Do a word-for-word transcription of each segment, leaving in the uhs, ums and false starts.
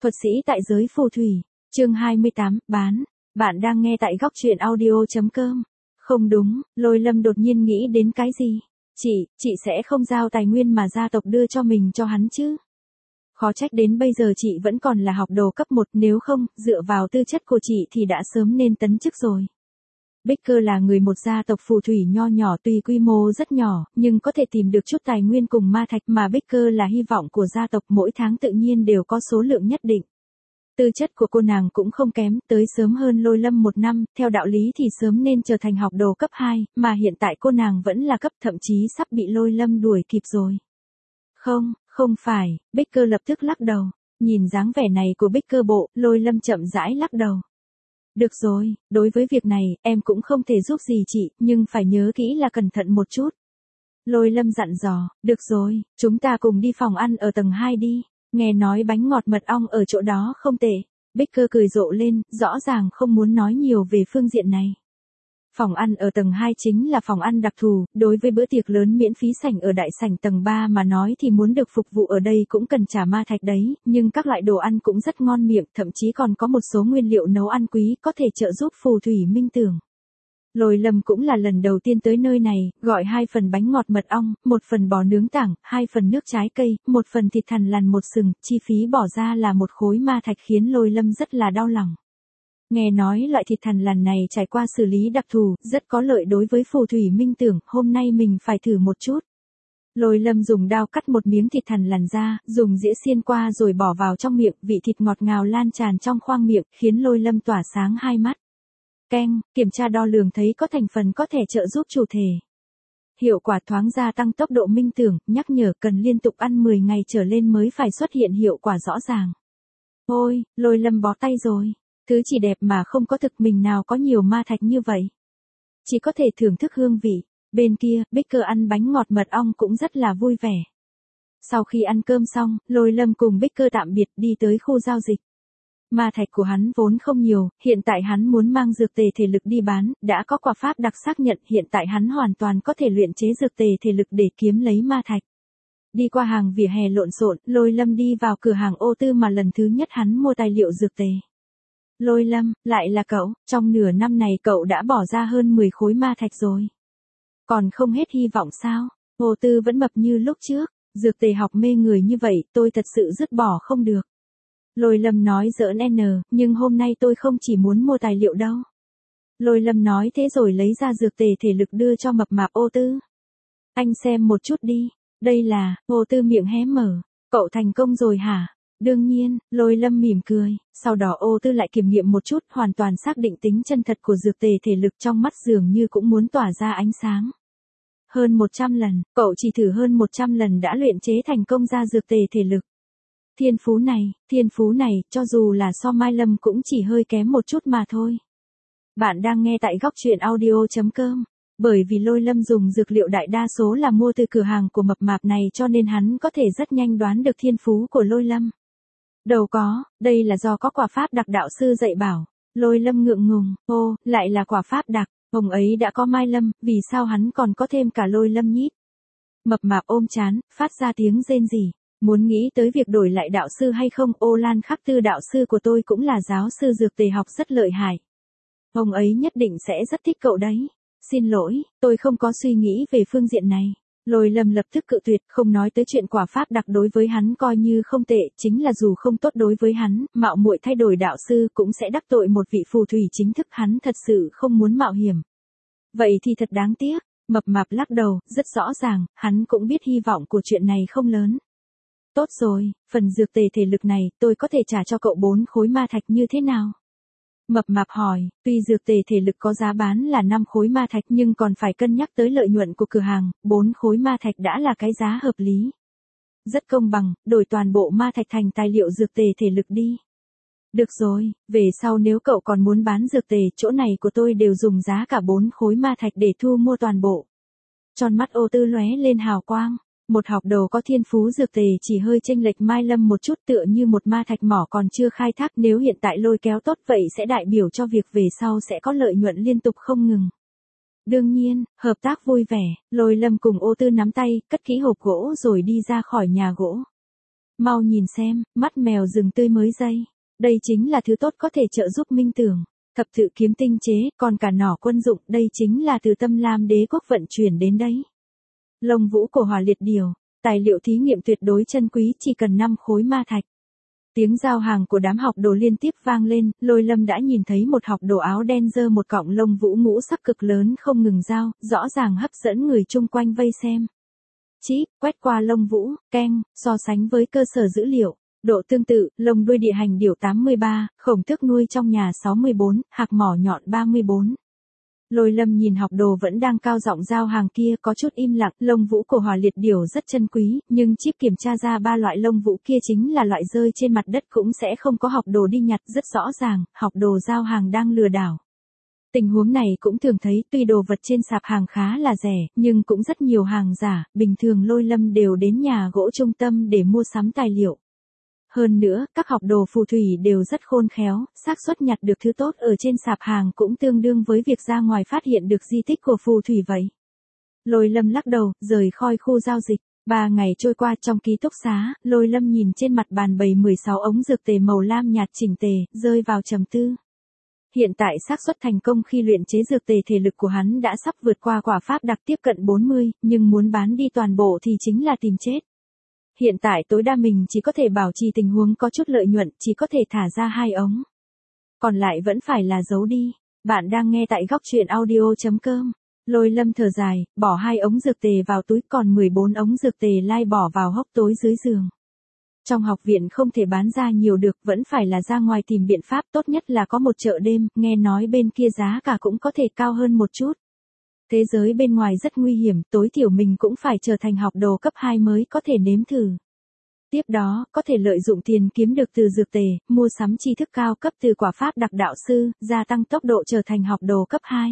Thuật sĩ tại giới phù thủy, chương hai mươi tám, bán. Bạn đang nghe tại góc truyện audio.com. Không đúng, Lôi Lâm đột nhiên nghĩ đến cái gì? Chị, chị sẽ không giao tài nguyên mà gia tộc đưa cho mình cho hắn chứ? Khó trách đến bây giờ chị vẫn còn là học đồ cấp một, nếu không, dựa vào tư chất của chị thì đã sớm nên tấn chức rồi. Baker là người một gia tộc phù thủy nho nhỏ, tuy quy mô rất nhỏ, nhưng có thể tìm được chút tài nguyên cùng ma thạch, mà Baker là hy vọng của gia tộc, mỗi tháng tự nhiên đều có số lượng nhất định. Tư chất của cô nàng cũng không kém, tới sớm hơn Lôi Lâm một năm, theo đạo lý thì sớm nên trở thành học đồ cấp hai, mà hiện tại cô nàng vẫn là cấp, thậm chí sắp bị Lôi Lâm đuổi kịp rồi. Không, không phải, Baker lập tức lắc đầu. Nhìn dáng vẻ này của Baker bộ, Lôi Lâm chậm rãi lắc đầu. Được rồi, đối với việc này, em cũng không thể giúp gì chị, nhưng phải nhớ kỹ là cẩn thận một chút. Lôi Lâm dặn dò, được rồi, chúng ta cùng đi phòng ăn ở tầng hai đi, nghe nói bánh ngọt mật ong ở chỗ đó không tệ. Baker cười rộ lên, rõ ràng không muốn nói nhiều về phương diện này. Phòng ăn ở tầng hai chính là phòng ăn đặc thù, đối với bữa tiệc lớn miễn phí sảnh ở đại sảnh tầng ba mà nói thì muốn được phục vụ ở đây cũng cần trả ma thạch đấy, nhưng các loại đồ ăn cũng rất ngon miệng, thậm chí còn có một số nguyên liệu nấu ăn quý, có thể trợ giúp phù thủy minh tưởng. Lôi Lâm cũng là lần đầu tiên tới nơi này, gọi hai phần bánh ngọt mật ong, một phần bò nướng tảng, hai phần nước trái cây, một phần thịt thằn lằn một sừng, chi phí bỏ ra là một khối ma thạch khiến Lôi Lâm rất là đau lòng. Nghe nói loại thịt thằn lằn này trải qua xử lý đặc thù, rất có lợi đối với phù thủy minh tưởng, hôm nay mình phải thử một chút. Lôi Lâm dùng dao cắt một miếng thịt thằn lằn ra, dùng dĩa xiên qua rồi bỏ vào trong miệng, vị thịt ngọt ngào lan tràn trong khoang miệng, khiến Lôi Lâm tỏa sáng hai mắt. Keng, kiểm tra đo lường thấy có thành phần có thể trợ giúp chủ thể. Hiệu quả thoáng gia tăng tốc độ minh tưởng, nhắc nhở cần liên tục ăn mười ngày trở lên mới phải xuất hiện hiệu quả rõ ràng. Ôi, Lôi Lâm bó tay rồi. Thứ chỉ đẹp mà không có thực, mình nào có nhiều ma thạch như vậy. Chỉ có thể thưởng thức hương vị. Bên kia, Baker ăn bánh ngọt mật ong cũng rất là vui vẻ. Sau khi ăn cơm xong, Lôi Lâm cùng Baker tạm biệt đi tới khu giao dịch. Ma thạch của hắn vốn không nhiều, hiện tại hắn muốn mang dược tề thể lực đi bán, đã có quả pháp đặc xác nhận, hiện tại hắn hoàn toàn có thể luyện chế dược tề thể lực để kiếm lấy ma thạch. Đi qua hàng vỉa hè lộn xộn, Lôi Lâm đi vào cửa hàng ô tư mà lần thứ nhất hắn mua tài liệu dược tề. Lôi Lâm, lại là cậu, trong nửa năm này cậu đã bỏ ra hơn mười khối ma thạch rồi. Còn không hết hy vọng sao? Ô tư vẫn mập như lúc trước, dược tề học mê người như vậy, tôi thật sự dứt bỏ không được. Lôi Lâm nói giỡn n, nhưng hôm nay tôi không chỉ muốn mua tài liệu đâu. Lôi Lâm nói thế rồi lấy ra dược tề thể lực đưa cho mập mạp ô tư. Anh xem một chút đi, đây là, ô tư miệng hé mở, cậu thành công rồi hả? Đương nhiên, Lôi Lâm mỉm cười, sau đó ô tư lại kiểm nghiệm một chút, hoàn toàn xác định tính chân thật của dược tề thể lực, trong mắt dường như cũng muốn tỏa ra ánh sáng. Hơn một trăm lần, cậu chỉ thử hơn một trăm lần đã luyện chế thành công ra dược tề thể lực. Thiên phú này, thiên phú này, cho dù là so Mai Lâm cũng chỉ hơi kém một chút mà thôi. Bạn đang nghe tại góc truyện audio.com. Bởi vì Lôi Lâm dùng dược liệu đại đa số là mua từ cửa hàng của mập mạp này cho nên hắn có thể rất nhanh đoán được thiên phú của Lôi Lâm. Đâu có, đây là do có quả pháp đặc đạo sư dạy bảo. Lôi Lâm ngượng ngùng, ô, lại là quả pháp đặc, ông ấy đã có Mai Lâm, vì sao hắn còn có thêm cả Lôi Lâm nhít? Mập mạp ôm chán, phát ra tiếng rên rỉ. Muốn nghĩ tới việc đổi lại đạo sư hay không, Ô Lan Khắc Tư đạo sư của tôi cũng là giáo sư dược tề học rất lợi hại. Ông ấy nhất định sẽ rất thích cậu đấy. Xin lỗi, tôi không có suy nghĩ về phương diện này. Lôi Lâm lập tức cự tuyệt, không nói tới chuyện quả pháp đặc đối với hắn coi như không tệ, chính là dù không tốt đối với hắn, mạo muội thay đổi đạo sư cũng sẽ đắc tội một vị phù thủy chính thức, hắn thật sự không muốn mạo hiểm. Vậy thì thật đáng tiếc, mập mạp lắc đầu, rất rõ ràng, hắn cũng biết hy vọng của chuyện này không lớn. Tốt rồi, phần dược tề thể lực này, tôi có thể trả cho cậu bốn khối ma thạch như thế nào? Mập mạp hỏi, tuy dược tề thể lực có giá bán là năm khối ma thạch nhưng còn phải cân nhắc tới lợi nhuận của cửa hàng, bốn khối ma thạch đã là cái giá hợp lý. Rất công bằng, đổi toàn bộ ma thạch thành tài liệu dược tề thể lực đi. Được rồi, về sau nếu cậu còn muốn bán dược tề, chỗ này của tôi đều dùng giá cả bốn khối ma thạch để thu mua toàn bộ. Tròn mắt ô tư lóe lên hào quang. Một học đồ có thiên phú dược tề chỉ hơi chênh lệch Mai Lâm một chút, tựa như một ma thạch mỏ còn chưa khai thác, nếu hiện tại lôi kéo tốt vậy sẽ đại biểu cho việc về sau sẽ có lợi nhuận liên tục không ngừng. Đương nhiên, hợp tác vui vẻ, Lôi Lâm cùng ô tư nắm tay, cất kỹ hộp gỗ rồi đi ra khỏi nhà gỗ. Mau nhìn xem, mắt mèo rừng tươi mới dây. Đây chính là thứ tốt có thể trợ giúp minh tưởng. Thập tự kiếm tinh chế, còn cả nỏ quân dụng, đây chính là từ Tâm Lam đế quốc vận chuyển đến đấy. Lông vũ cổ hỏa liệt điều, tài liệu thí nghiệm tuyệt đối chân quý, chỉ cần năm khối ma thạch. Tiếng giao hàng của đám học đồ liên tiếp vang lên, Lôi Lâm đã nhìn thấy một học đồ áo đen giơ một cọng lông vũ ngũ sắc cực lớn không ngừng giao, rõ ràng hấp dẫn người chung quanh vây xem. Chip, quét qua lông vũ, keng, so sánh với cơ sở dữ liệu. Độ tương tự, lông đuôi địa hành điểu tám mươi ba, khổng tước nuôi trong nhà sáu mươi bốn, hạc mỏ nhọn ba mươi bốn. Lôi Lâm nhìn học đồ vẫn đang cao giọng giao hàng kia có chút im lặng, lông vũ cổ hỏa liệt điểu rất chân quý, nhưng chip kiểm tra ra ba loại lông vũ kia chính là loại rơi trên mặt đất cũng sẽ không có học đồ đi nhặt, rất rõ ràng, học đồ giao hàng đang lừa đảo. Tình huống này cũng thường thấy, tuy đồ vật trên sạp hàng khá là rẻ, nhưng cũng rất nhiều hàng giả, bình thường Lôi Lâm đều đến nhà gỗ trung tâm để mua sắm tài liệu. Hơn nữa, các học đồ phù thủy đều rất khôn khéo, xác suất nhặt được thứ tốt ở trên sạp hàng cũng tương đương với việc ra ngoài phát hiện được di tích của phù thủy vậy. Lôi Lâm lắc đầu, rời khỏi khu giao dịch. Ba ngày trôi qua trong ký túc xá, Lôi Lâm nhìn trên mặt bàn bày mười sáu ống dược tề màu lam nhạt chỉnh tề, rơi vào trầm tư. Hiện tại xác suất thành công khi luyện chế dược tề thể lực của hắn đã sắp vượt qua quả pháp đặc tiếp cận bốn mươi, nhưng muốn bán đi toàn bộ thì chính là tìm chết. Hiện tại tối đa mình chỉ có thể bảo trì tình huống có chút lợi nhuận, chỉ có thể thả ra hai ống. Còn lại vẫn phải là giấu đi. Bạn đang nghe tại góc truyện audio chấm com. Lôi Lâm thở dài, bỏ hai ống dược tề vào túi, còn mười bốn ống dược tề lai bỏ vào hốc tối dưới giường. Trong học viện không thể bán ra nhiều được, vẫn phải là ra ngoài tìm biện pháp, tốt nhất là có một chợ đêm, nghe nói bên kia giá cả cũng có thể cao hơn một chút. Thế giới bên ngoài rất nguy hiểm, tối thiểu mình cũng phải trở thành học đồ cấp hai mới có thể nếm thử. Tiếp đó, có thể lợi dụng tiền kiếm được từ dược tề, mua sắm tri thức cao cấp từ quả pháp đặc đạo sư, gia tăng tốc độ trở thành học đồ cấp hai.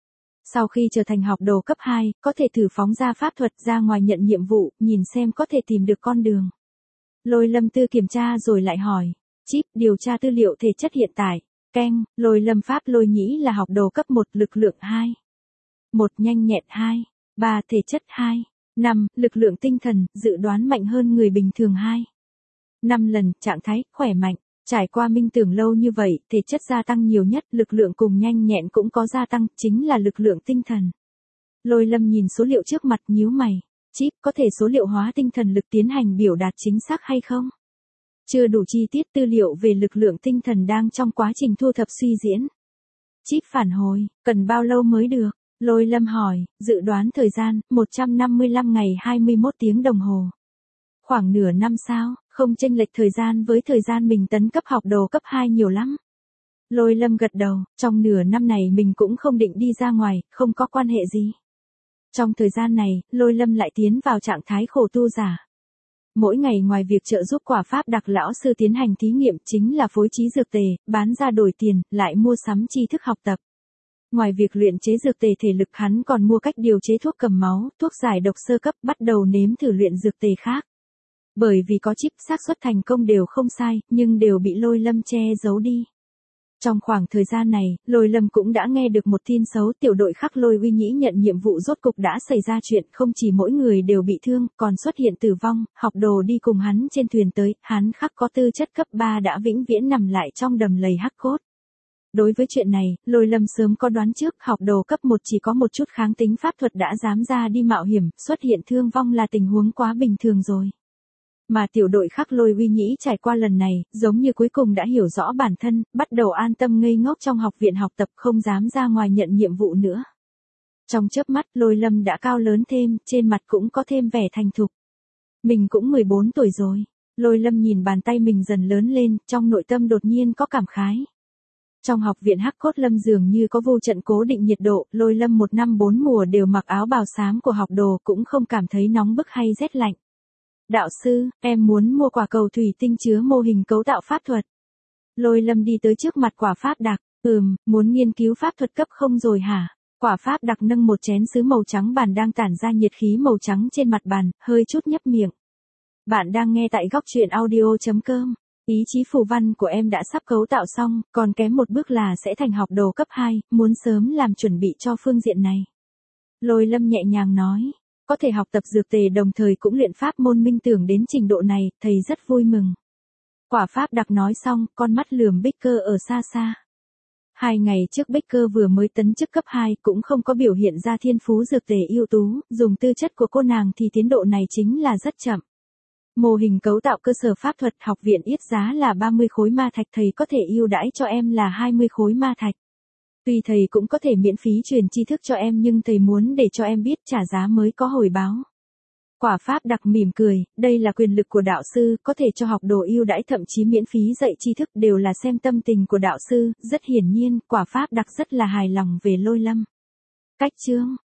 Sau khi trở thành học đồ cấp hai, có thể thử phóng ra pháp thuật ra ngoài nhận nhiệm vụ, nhìn xem có thể tìm được con đường. Lôi Lâm tư kiểm tra rồi lại hỏi. Chip, điều tra tư liệu thể chất hiện tại. Keng, Lôi Lâm pháp Lôi Nhĩ là học đồ cấp một, lực lượng hai. một nhanh nhẹn hai. ba thể chất hai. năm lực lượng tinh thần, dự đoán mạnh hơn người bình thường hai. năm lần, trạng thái, khỏe mạnh. Trải qua minh tưởng lâu như vậy, thể chất gia tăng nhiều nhất, lực lượng cùng nhanh nhẹn cũng có gia tăng, chính là lực lượng tinh thần. Lôi Lâm nhìn số liệu trước mặt nhíu mày. Chip, có thể số liệu hóa tinh thần lực tiến hành biểu đạt chính xác hay không? Chưa đủ chi tiết, tư liệu về lực lượng tinh thần đang trong quá trình thu thập suy diễn. Chip phản hồi, cần bao lâu mới được? Lôi Lâm hỏi, dự đoán thời gian, một trăm năm mươi lăm ngày hai mươi mốt tiếng đồng hồ. Khoảng nửa năm sao, không chênh lệch thời gian với thời gian mình tấn cấp học đồ cấp hai nhiều lắm. Lôi Lâm gật đầu, trong nửa năm này mình cũng không định đi ra ngoài, không có quan hệ gì. Trong thời gian này, Lôi Lâm lại tiến vào trạng thái khổ tu giả. Mỗi ngày ngoài việc trợ giúp quả pháp đặc lão sư tiến hành thí nghiệm chính là phối trí dược tề, bán ra đổi tiền, lại mua sắm tri thức học tập. Ngoài việc luyện chế dược tề thể lực hắn còn mua cách điều chế thuốc cầm máu, thuốc giải độc sơ cấp, bắt đầu nếm thử luyện dược tề khác. Bởi vì có chip, xác suất thành công đều không sai, nhưng đều bị Lôi Lâm che giấu đi. Trong khoảng thời gian này, Lôi Lâm cũng đã nghe được một tin xấu, tiểu đội khắc Lôi Uy Nhĩ nhận nhiệm vụ rốt cục đã xảy ra chuyện, không chỉ mỗi người đều bị thương, còn xuất hiện tử vong, học đồ đi cùng hắn trên thuyền tới, hắn khắc có tư chất cấp ba đã vĩnh viễn nằm lại trong đầm lầy hắc cốt. Đối với chuyện này, Lôi Lâm sớm có đoán trước, học đồ cấp một chỉ có một chút kháng tính pháp thuật đã dám ra đi mạo hiểm, xuất hiện thương vong là tình huống quá bình thường rồi. Mà tiểu đội khắc Lôi Uy Nhĩ trải qua lần này, giống như cuối cùng đã hiểu rõ bản thân, bắt đầu an tâm ngây ngốc trong học viện học tập, không dám ra ngoài nhận nhiệm vụ nữa. Trong chớp mắt, Lôi Lâm đã cao lớn thêm, trên mặt cũng có thêm vẻ thành thục. Mình cũng mười bốn tuổi rồi. Lôi Lâm nhìn bàn tay mình dần lớn lên, trong nội tâm đột nhiên có cảm khái. Trong học viện Hắc Cốt Lâm dường như có vô trận cố định nhiệt độ, Lôi Lâm một năm bốn mùa đều mặc áo bào xám của học đồ, cũng không cảm thấy nóng bức hay rét lạnh. Đạo sư, em muốn mua quả cầu thủy tinh chứa mô hình cấu tạo pháp thuật. Lôi Lâm đi tới trước mặt quả pháp đặc, ừm, muốn nghiên cứu pháp thuật cấp không rồi hả? Quả pháp đặc nâng một chén sứ màu trắng bàn đang tản ra nhiệt khí màu trắng trên mặt bàn, hơi chút nhấp miệng. Bạn đang nghe tại góc truyện audio chấm com. Ý chí phù văn của em đã sắp cấu tạo xong, còn kém một bước là sẽ thành học đồ cấp hai, muốn sớm làm chuẩn bị cho phương diện này. Lôi Lâm nhẹ nhàng nói. Có thể học tập dược tề đồng thời cũng luyện pháp môn minh tưởng đến trình độ này, thầy rất vui mừng. Quả pháp đặc nói xong, con mắt lườm Baker ở xa xa. Hai ngày trước Baker vừa mới tấn chức cấp hai cũng không có biểu hiện ra thiên phú dược tề ưu tú, dùng tư chất của cô nàng thì tiến độ này chính là rất chậm. Mô hình cấu tạo cơ sở pháp thuật học viện yết giá là ba mươi khối ma thạch, thầy có thể ưu đãi cho em là hai mươi khối ma thạch. Tuy thầy cũng có thể miễn phí truyền tri thức cho em nhưng thầy muốn để cho em biết trả giá mới có hồi báo. Quả pháp đặc mỉm cười, đây là quyền lực của đạo sư, có thể cho học đồ ưu đãi thậm chí miễn phí dạy tri thức đều là xem tâm tình của đạo sư, rất hiển nhiên, quả pháp đặc rất là hài lòng về Lôi Lâm. Cách chương